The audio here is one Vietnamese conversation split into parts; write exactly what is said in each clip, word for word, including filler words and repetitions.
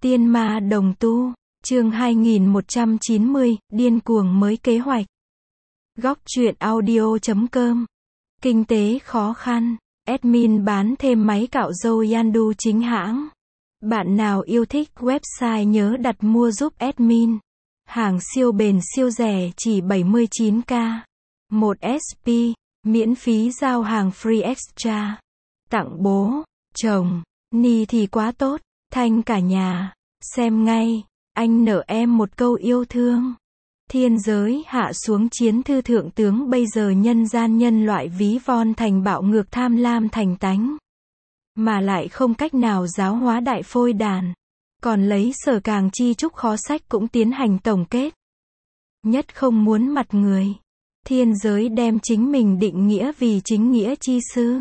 Tiên ma đồng tu, chương hai nghìn một trăm chín mươi, điên cuồng mới kế hoạch. Góc truyện audio chấm com. Kinh tế khó khăn, admin bán thêm máy cạo râu Yandu chính hãng. Bạn nào yêu thích website nhớ đặt mua giúp admin. Hàng siêu bền siêu rẻ chỉ bảy mươi chín k. một ét pê, miễn phí giao hàng free extra. Tặng bố, chồng, ni thì quá tốt, thanh cả nhà. Xem ngay, anh nợ em một câu yêu thương. Thiên giới hạ xuống chiến thư thượng tướng bây giờ nhân gian nhân loại ví von thành bạo ngược tham lam thành tánh. Mà lại không cách nào giáo hóa đại phôi đàn. Còn lấy sở càng chi trúc khó sách cũng tiến hành tổng kết. Nhất không muốn mặt người. Thiên giới đem chính mình định nghĩa vì chính nghĩa chi sư.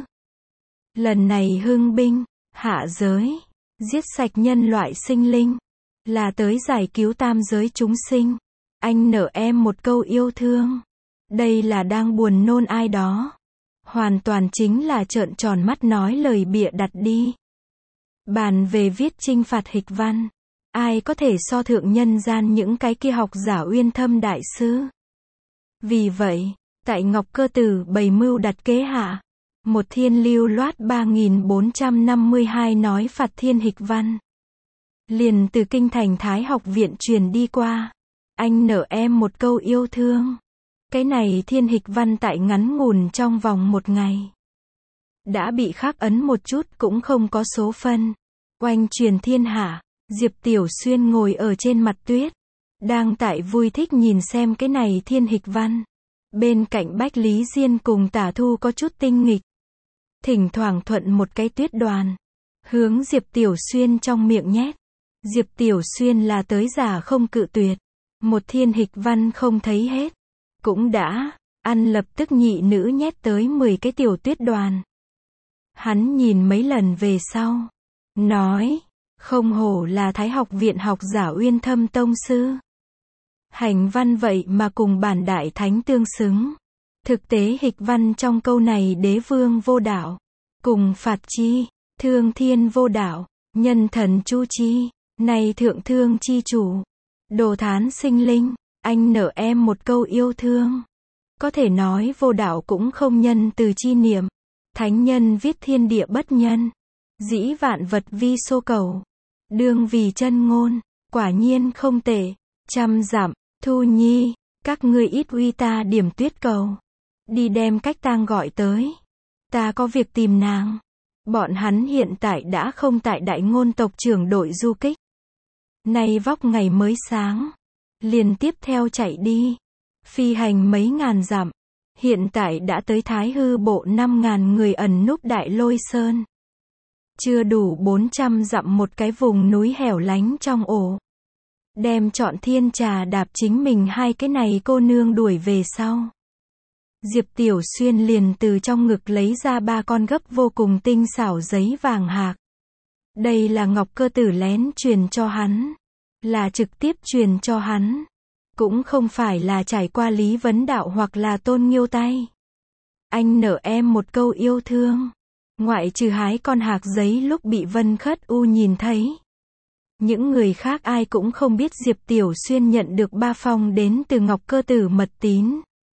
Lần này hưng binh, hạ giới, giết sạch nhân loại sinh linh. Là tới giải cứu tam giới chúng sinh. Anh nợ em một câu yêu thương. Đây là đang buồn nôn ai đó. Hoàn toàn chính là trợn tròn mắt nói lời bịa đặt đi. Bàn về viết chinh phạt hịch văn. Ai có thể so thượng nhân gian những cái kia học giả uyên thâm đại sư. Vì vậy, tại Ngọc Cơ Tử bày mưu đặt kế hạ. Một thiên lưu loát ba nghìn bốn trăm năm mươi hai nói phạt thiên hịch văn. Liền từ kinh thành Thái học viện truyền đi qua. Anh nợ em một câu yêu thương. Cái này thiên hịch văn tại ngắn ngủn trong vòng một ngày. Đã bị khắc ấn một chút cũng không có số phân. Oanh truyền thiên hạ, Diệp Tiểu Xuyên ngồi ở trên mặt tuyết. Đang tại vui thích nhìn xem cái này thiên hịch văn. Bên cạnh Bách Lý Diên cùng Tả Thu có chút tinh nghịch. Thỉnh thoảng thuận một cái tuyết đoàn. Hướng Diệp Tiểu Xuyên trong miệng nhét. Diệp Tiểu Xuyên là tới giả không cự tuyệt. Một thiên hịch văn không thấy hết. Cũng đã, ăn lập tức nhị nữ nhét tới mười cái tiểu tuyết đoàn. Hắn nhìn mấy lần về sau. Nói, không hổ là Thái học viện học giả uyên thâm tông sư. Hành văn vậy mà cùng bản đại thánh tương xứng. Thực tế hịch văn trong câu này đế vương vô đạo. Cùng phạt chi, thương thiên vô đạo, nhân thần chu chi, này thượng thương chi chủ. Đồ thán sinh linh, anh nợ em một câu yêu thương. Có thể nói vô đạo cũng không nhân từ chi niệm. Thánh nhân viết thiên địa bất nhân. Dĩ vạn vật vi xô cầu. Đương vì chân ngôn, quả nhiên không tệ. Trăm dặm, Thu Nhi, các ngươi ít uy ta điểm tuyết cầu. Đi đem cách tang gọi tới. Ta có việc tìm nàng. Bọn hắn hiện tại đã không tại đại ngôn tộc trưởng đội du kích. Nay vóc ngày mới sáng. Liền tiếp theo chạy đi. Phi hành mấy ngàn dặm. Hiện tại đã tới Thái hư bộ năm ngàn người ẩn núp đại lôi sơn. Chưa đủ bốn trăm dặm một cái vùng núi hẻo lánh trong ổ. Đem chọn thiên trà đạp chính mình hai cái này cô nương đuổi về sau. Diệp Tiểu Xuyên liền từ trong ngực lấy ra ba con gấp vô cùng tinh xảo giấy vàng hạc. Đây là Ngọc Cơ Tử lén truyền cho hắn. Là trực tiếp truyền cho hắn. Cũng không phải là trải qua Lý Vấn Đạo hoặc là Tôn Nghiêu tay. Anh nợ em một câu yêu thương. Ngoại trừ hái con hạc giấy lúc bị Vân Khất U nhìn thấy. Những người khác ai cũng không biết Diệp Tiểu Xuyên nhận được ba phong đến từ Ngọc Cơ Tử mật tín.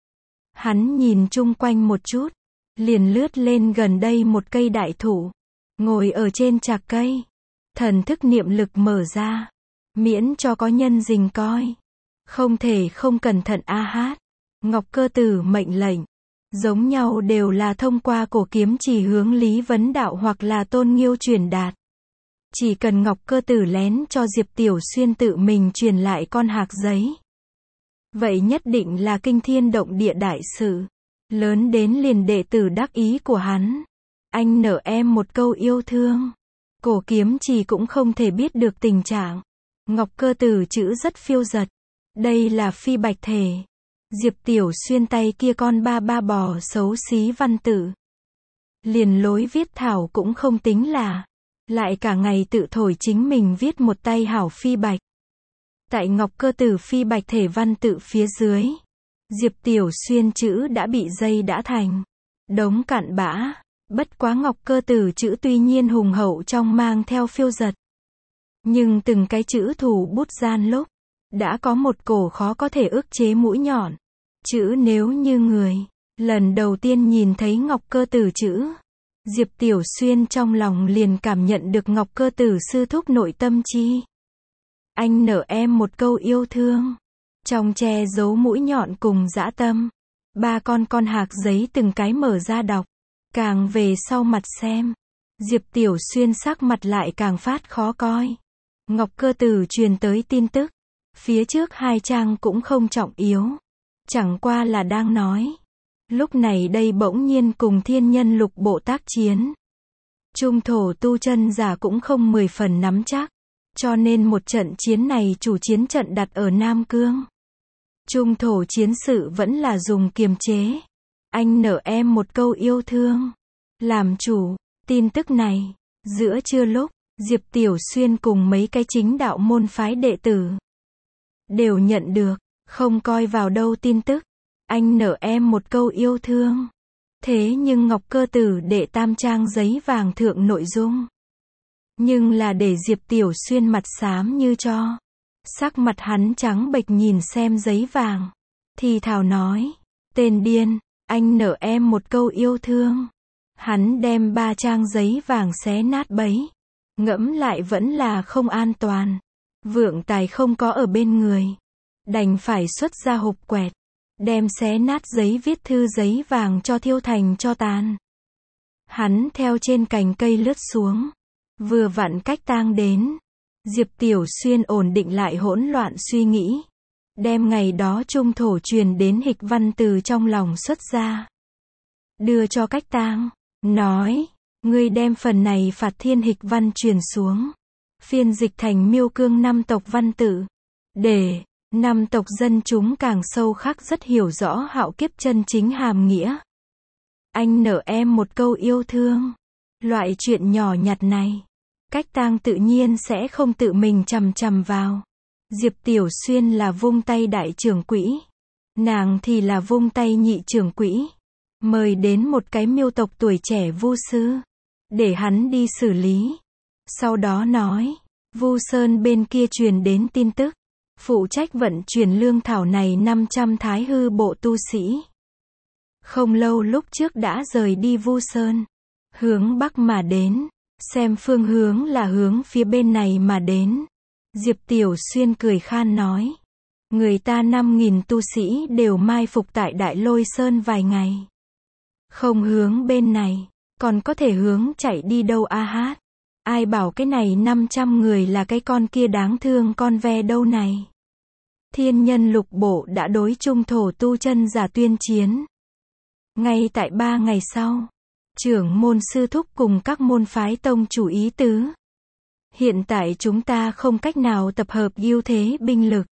Hắn nhìn chung quanh một chút. Liền lướt lên gần đây một cây đại thụ. Ngồi ở trên trạc cây. Thần thức niệm lực mở ra. Miễn cho có nhân dình coi. Không thể không cẩn thận a hát. Ngọc Cơ Tử mệnh lệnh. Giống nhau đều là thông qua cổ kiếm chỉ hướng Lý Vấn Đạo hoặc là Tôn Nghiêu truyền đạt. Chỉ cần Ngọc Cơ Tử lén cho Diệp Tiểu Xuyên tự mình truyền lại con hạc giấy. Vậy nhất định là kinh thiên động địa đại sự. Lớn đến liền đệ tử đắc ý của hắn. Anh nợ em một câu yêu thương. Cổ kiếm chỉ cũng không thể biết được tình trạng. Ngọc Cơ Tử chữ rất phiêu dật. Đây là phi bạch thể. Diệp Tiểu Xuyên tay kia con ba ba bò xấu xí văn tự. Liền lối viết thảo cũng không tính là. Lại cả ngày tự thổi chính mình viết một tay hảo phi bạch. Tại Ngọc Cơ Tử phi bạch thể văn tự phía dưới. Diệp Tiểu Xuyên chữ đã bị dây đã thành. Đống cặn bã. Bất quá Ngọc Cơ Tử chữ tuy nhiên hùng hậu trong mang theo phiêu dật. Nhưng từng cái chữ thủ bút gian lúc, đã có một cổ khó có thể ức chế mũi nhọn. Chữ nếu như người. Lần đầu tiên nhìn thấy Ngọc Cơ Tử chữ, Diệp Tiểu Xuyên trong lòng liền cảm nhận được Ngọc Cơ Tử sư thúc nội tâm chi. Anh nở em một câu yêu thương. Trong che giấu mũi nhọn cùng dã tâm. Ba con con hạc giấy từng cái mở ra đọc. Càng về sau mặt xem. Diệp Tiểu Xuyên sắc mặt lại càng phát khó coi. Ngọc Cơ Tử truyền tới tin tức. Phía trước hai trang cũng không trọng yếu. Chẳng qua là đang nói. Lúc này đây bỗng nhiên cùng thiên nhân lục bộ tác chiến. Trung thổ tu chân giả cũng không mười phần nắm chắc. Cho nên một trận chiến này chủ chiến trận đặt ở Nam Cương. Trung thổ chiến sự vẫn là dùng kiềm chế. Anh nở em một câu yêu thương. Làm chủ. Tin tức này. Giữa trưa lúc, Diệp Tiểu Xuyên cùng mấy cái chính đạo môn phái đệ tử. Đều nhận được. Không coi vào đâu tin tức. Anh nở em một câu yêu thương. Thế nhưng Ngọc Cơ Tử đệ tam trang giấy vàng thượng nội dung. Nhưng là để Diệp Tiểu Xuyên mặt xám như cho. Sắc mặt hắn trắng bệch nhìn xem giấy vàng. Thì thào nói. Tên điên, anh nở em một câu yêu thương. Hắn đem ba trang giấy vàng xé nát bấy. Ngẫm lại vẫn là không an toàn. Vượng tài không có ở bên người. Đành phải xuất ra hộp quẹt. Đem xé nát giấy viết thư giấy vàng cho thiêu thành cho tàn. Hắn theo trên cành cây lướt xuống. Vừa vặn cách tang đến. Diệp Tiểu Xuyên ổn định lại hỗn loạn suy nghĩ. Đem ngày đó trung thổ truyền đến hịch văn từ trong lòng xuất ra. Đưa cho cách tang. Nói. Ngươi đem phần này phạt thiên hịch văn truyền xuống. Phiên dịch thành miêu cương năm tộc văn tự. Để. Năm tộc dân chúng càng sâu khắc rất hiểu rõ hạo kiếp chân chính hàm nghĩa. Anh nở em một câu yêu thương. Loại chuyện nhỏ nhặt này. Cách tang tự nhiên sẽ không tự mình chằm chằm vào. Diệp Tiểu Xuyên là vung tay đại trưởng quỹ. Nàng thì là vung tay nhị trưởng quỹ. Mời đến một cái miêu tộc tuổi trẻ vu sư. Để hắn đi xử lý. Sau đó nói. Vu Sơn bên kia truyền đến tin tức. Phụ trách vận chuyển lương thảo này năm trăm thái hư bộ tu sĩ. Không lâu lúc trước đã rời đi Vu Sơn. Hướng Bắc mà đến. Xem phương hướng là hướng phía bên này mà đến. Diệp Tiểu Xuyên cười khan nói. Người ta năm nghìn tu sĩ đều mai phục tại Đại Lôi Sơn vài ngày. Không hướng bên này. Còn có thể hướng chạy đi đâu a hát. Ai bảo cái này năm trăm người là cái con kia đáng thương con ve đâu này. Thiên nhân lục bộ đã đối trung thổ tu chân giả tuyên chiến. Ngay tại ba ngày sau. Trưởng môn sư thúc cùng các môn phái tông chủ ý tứ. Hiện tại chúng ta không cách nào tập hợp ưu thế binh lực.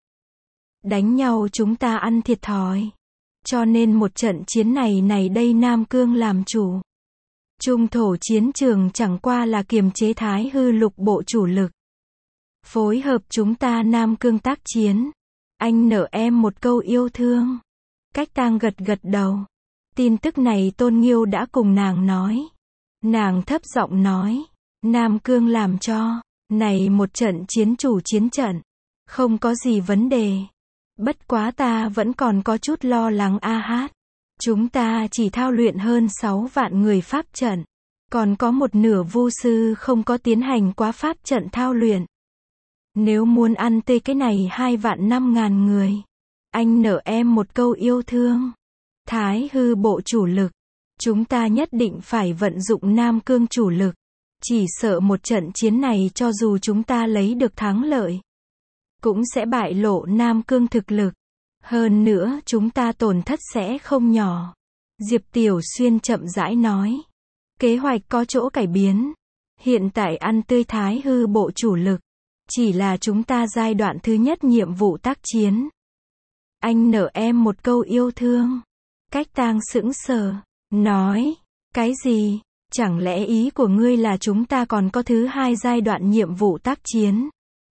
Đánh nhau chúng ta ăn thiệt thòi. Cho nên một trận chiến này này đây Nam Cương làm chủ. Trung thổ chiến trường chẳng qua là kiềm chế thái hư lục bộ chủ lực. Phối hợp chúng ta Nam Cương tác chiến. Anh nở em một câu yêu thương. Cách tang gật gật đầu. Tin tức này Tôn Nghiêu đã cùng nàng nói. Nàng thấp giọng nói. Nam Cương làm cho. Này một trận chiến chủ chiến trận. Không có gì vấn đề. Bất quá ta vẫn còn có chút lo lắng a hát. Chúng ta chỉ thao luyện hơn sáu vạn người pháp trận. Còn có một nửa vu sư không có tiến hành quá pháp trận thao luyện. Nếu muốn ăn tê cái này hai vạn năm ngàn người. Anh nở em một câu yêu thương. Thái hư bộ chủ lực. Chúng ta nhất định phải vận dụng Nam Cương chủ lực. Chỉ sợ một trận chiến này cho dù chúng ta lấy được thắng lợi. Cũng sẽ bại lộ Nam Cương thực lực. Hơn nữa chúng ta tổn thất sẽ không nhỏ. Diệp Tiểu Xuyên chậm rãi nói. Kế hoạch có chỗ cải biến. Hiện tại ăn tươi thái hư bộ chủ lực. Chỉ là chúng ta giai đoạn thứ nhất nhiệm vụ tác chiến. Anh nở em một câu yêu thương. Cách tang sững sờ. Nói. Cái gì? Chẳng lẽ ý của ngươi là chúng ta còn có thứ hai giai đoạn nhiệm vụ tác chiến?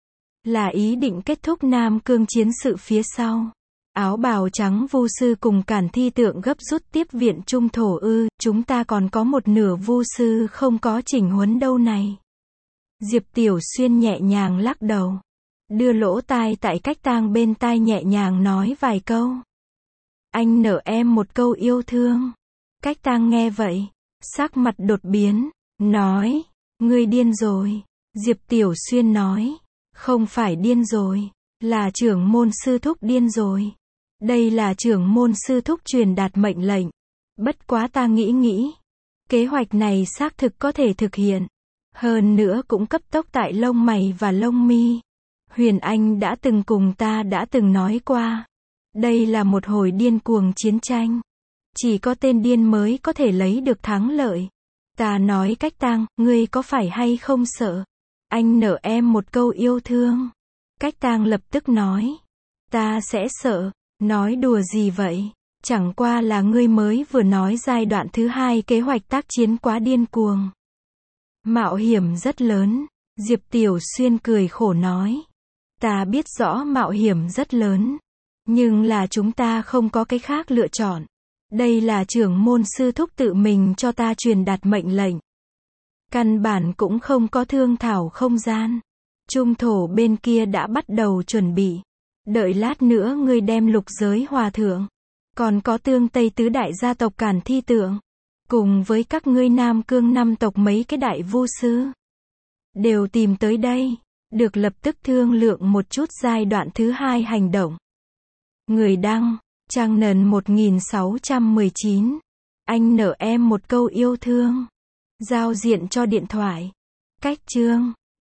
Là ý định kết thúc Nam Cương chiến sự phía sau. Áo bào trắng vu sư cùng Cản Thi Tượng gấp rút tiếp viện trung thổ ư, chúng ta còn có một nửa vu sư không có chỉnh huấn đâu này. Diệp Tiểu Xuyên nhẹ nhàng lắc đầu. Đưa lỗ tai tại Cách Tang bên tai nhẹ nhàng nói vài câu. Anh nợ em một câu yêu thương. Cách Tang nghe vậy, sắc mặt đột biến, nói, ngươi điên rồi. Diệp Tiểu Xuyên nói, không phải điên rồi, là trưởng môn sư thúc điên rồi. Đây là trưởng môn sư thúc truyền đạt mệnh lệnh. Bất quá ta nghĩ nghĩ, kế hoạch này xác thực có thể thực hiện. Hơn nữa cũng cấp tốc tại lông mày và lông mi. Huyền Anh đã từng cùng ta đã từng nói qua. Đây là một hồi điên cuồng chiến tranh. Chỉ có tên điên mới có thể lấy được thắng lợi. Ta nói Cách Tang, ngươi có phải hay không sợ? Anh nợ em một câu yêu thương. Cách Tang lập tức nói. Ta sẽ sợ. Nói đùa gì vậy? Chẳng qua là ngươi mới vừa nói giai đoạn thứ hai kế hoạch tác chiến quá điên cuồng. Mạo hiểm rất lớn. Diệp Tiểu Xuyên cười khổ nói. Ta biết rõ mạo hiểm rất lớn. Nhưng là chúng ta không có cái khác lựa chọn. Đây là trưởng môn sư thúc tự mình cho ta truyền đạt mệnh lệnh. Căn bản cũng không có thương thảo không gian. Trung thổ bên kia đã bắt đầu chuẩn bị. Đợi lát nữa ngươi đem lục giới hòa thượng. Còn có tương Tây tứ đại gia tộc Càn Thi Tượng. Cùng với các ngươi Nam Cương năm tộc mấy cái đại vu sư. Đều tìm tới đây. Được lập tức thương lượng một chút giai đoạn thứ hai hành động. Người đăng, Trang Nần một nghìn sáu trăm mười chín. Anh nợ em một câu yêu thương. Giao diện cho điện thoại. Cách chương.